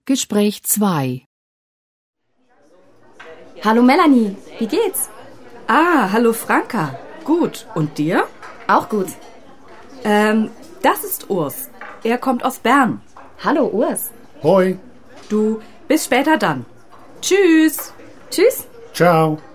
Gespräch 2. Hallo Melanie, wie geht's? Ah, hallo Franka. Gut. Und dir? Auch gut. Das ist Urs. Er kommt aus Bern. Hallo Urs. Hoi. Du, bis später dann. Tschüss. Tschüss. Ciao.